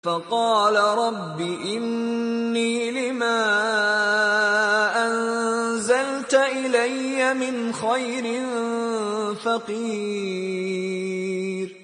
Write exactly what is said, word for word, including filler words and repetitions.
فَقَالَ رَبِّ إِنِّي لِمَا أَنزَلْتَ إِلَيَّ مِنْ خَيْرٍ فَقِيرٌ